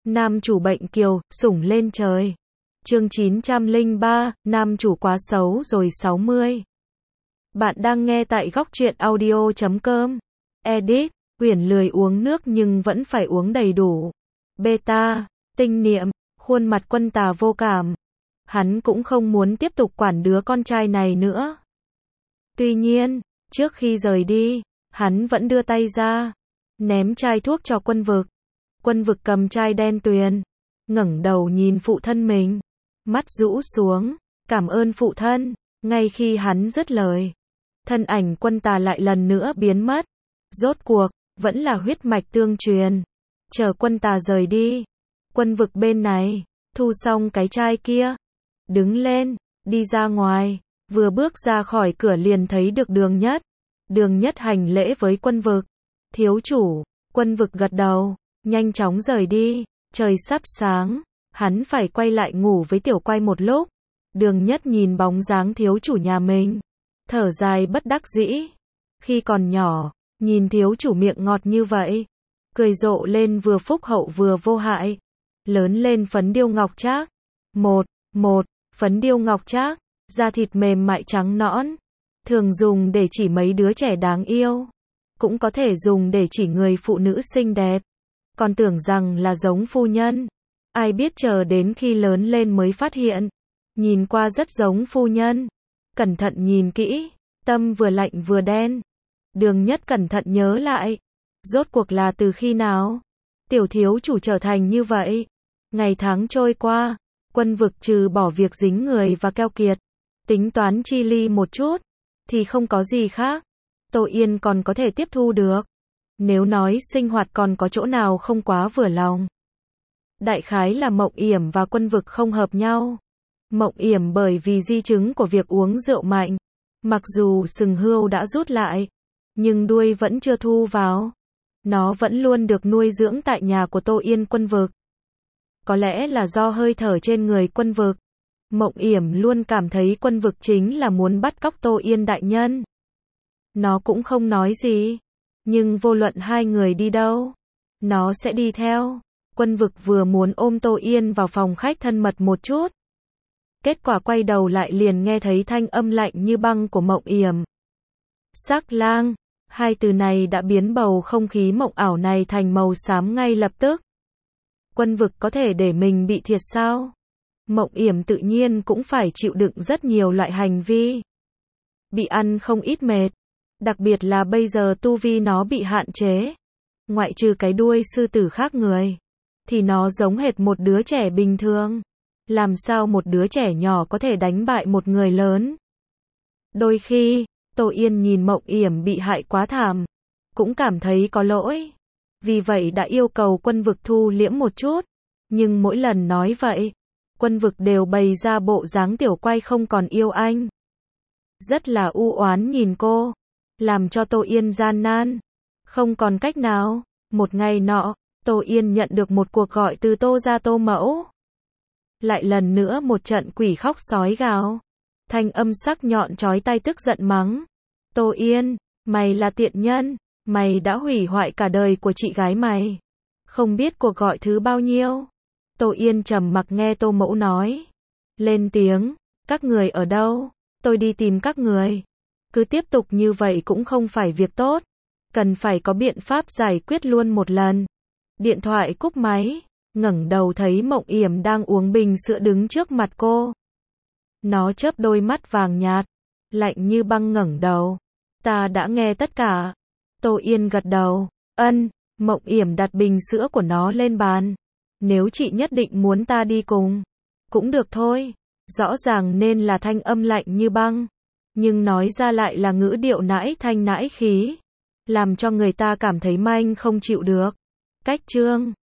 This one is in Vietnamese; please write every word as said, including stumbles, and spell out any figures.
Nam chủ bệnh kiều, sủng lên trời. Chương chín trăm lẻ ba, nam chủ quá xấu rồi sáu mươi. Bạn đang nghe tại góc truyện audio chấm com. Edit, Uyển lười uống nước nhưng vẫn phải uống đầy đủ. Beta, tinh niệm, khuôn mặt Quân Tà vô cảm. Hắn cũng không muốn tiếp tục quản đứa con trai này nữa. Tuy nhiên, trước khi rời đi, hắn vẫn đưa tay ra, ném chai thuốc cho Quân Vực. Quân Vực cầm chai đen tuyền, ngẩng đầu nhìn phụ thân mình, mắt rũ xuống, cảm ơn phụ thân. Ngay khi hắn dứt lời, thân ảnh Quân Tà lại lần nữa biến mất. Rốt cuộc, vẫn là huyết mạch tương truyền. Chờ Quân Tà rời đi, Quân Vực bên này, thu xong cái chai kia, đứng lên, đi ra ngoài, vừa bước ra khỏi cửa liền thấy được Đường Nhất. Đường Nhất hành lễ với Quân Vực. Thiếu chủ. Quân Vực gật đầu, nhanh chóng rời đi. Trời sắp sáng, hắn phải quay lại ngủ với Tiểu Quay một lúc. Đường Nhất nhìn bóng dáng thiếu chủ nhà mình, thở dài bất đắc dĩ. Khi còn nhỏ, nhìn thiếu chủ miệng ngọt như vậy, cười rộ lên vừa phúc hậu vừa vô hại. Lớn lên phấn điêu ngọc trác. Một, một, phấn điêu ngọc trác, da thịt mềm mại trắng nõn, thường dùng để chỉ mấy đứa trẻ đáng yêu, cũng có thể dùng để chỉ người phụ nữ xinh đẹp. Còn tưởng rằng là giống phu nhân, ai biết chờ đến khi lớn lên mới phát hiện, nhìn qua rất giống phu nhân. Cẩn thận nhìn kỹ, tâm vừa lạnh vừa đen. Đường Nhất cẩn thận nhớ lại, rốt cuộc là từ khi nào tiểu thiếu chủ trở thành như vậy. Ngày tháng trôi qua, Quân Vực trừ bỏ việc dính người và keo kiệt, tính toán chi ly một chút, thì không có gì khác. Tô Yên còn có thể tiếp thu được. Nếu nói sinh hoạt còn có chỗ nào không quá vừa lòng, đại khái là Mộng Yểm và Quân Vực không hợp nhau. Mộng Yểm bởi vì di chứng của việc uống rượu mạnh, mặc dù sừng hươu đã rút lại, nhưng đuôi vẫn chưa thu vào. Nó vẫn luôn được nuôi dưỡng tại nhà của Tô Yên. Quân Vực, có lẽ là do hơi thở trên người Quân Vực, Mộng Yểm luôn cảm thấy Quân Vực chính là muốn bắt cóc Tô Yên đại nhân. Nó cũng không nói gì, nhưng vô luận hai người đi đâu, nó sẽ đi theo. Quân Vực vừa muốn ôm Tô Yên vào phòng khách thân mật một chút, kết quả quay đầu lại liền nghe thấy thanh âm lạnh như băng của Mộng Yểm. Sắc lang, hai từ này đã biến bầu không khí mộng ảo này thành màu xám ngay lập tức. Quân Vực có thể để mình bị thiệt sao? Mộng Yểm tự nhiên cũng phải chịu đựng rất nhiều loại hành vi, bị ăn không ít mệt, đặc biệt là bây giờ tu vi nó bị hạn chế. Ngoại trừ cái đuôi sư tử khác người, thì nó giống hệt một đứa trẻ bình thường. Làm sao một đứa trẻ nhỏ có thể đánh bại một người lớn? Đôi khi, Tô Yên nhìn Mộng Yểm bị hại quá thảm, cũng cảm thấy có lỗi. Vì vậy đã yêu cầu Quân Vực thu liễm một chút. Nhưng mỗi lần nói vậy, Quân Vực đều bày ra bộ dáng Tiểu Quay không còn yêu anh. Rất là u oán nhìn cô, làm cho Tô Yên gian nan. Không còn cách nào. Một ngày nọ, Tô Yên nhận được một cuộc gọi từ Tô gia Tô mẫu. Lại lần nữa một trận quỷ khóc sói gào. Thanh âm sắc nhọn chói tai tức giận mắng. Tô Yên, mày là tiện nhân, mày đã hủy hoại cả đời của chị gái mày. Không biết cuộc gọi thứ bao nhiêu. Tô Yên trầm mặc nghe Tô mẫu nói. Lên tiếng, các người ở đâu? Tôi đi tìm các người. Cứ tiếp tục như vậy cũng không phải việc tốt. Cần phải có biện pháp giải quyết luôn một lần. Điện thoại cúp máy, ngẩng đầu thấy Mộng Yểm đang uống bình sữa đứng trước mặt cô. Nó chớp đôi mắt vàng nhạt, lạnh như băng ngẩng đầu. Ta đã nghe tất cả. Tô Yên gật đầu. Ân. Mộng Yểm đặt bình sữa của nó lên bàn. Nếu chị nhất định muốn ta đi cùng, cũng được thôi. Rõ ràng nên là thanh âm lạnh như băng, nhưng nói ra lại là ngữ điệu nãi thanh nãi khí, làm cho người ta cảm thấy manh không chịu được. Cách chương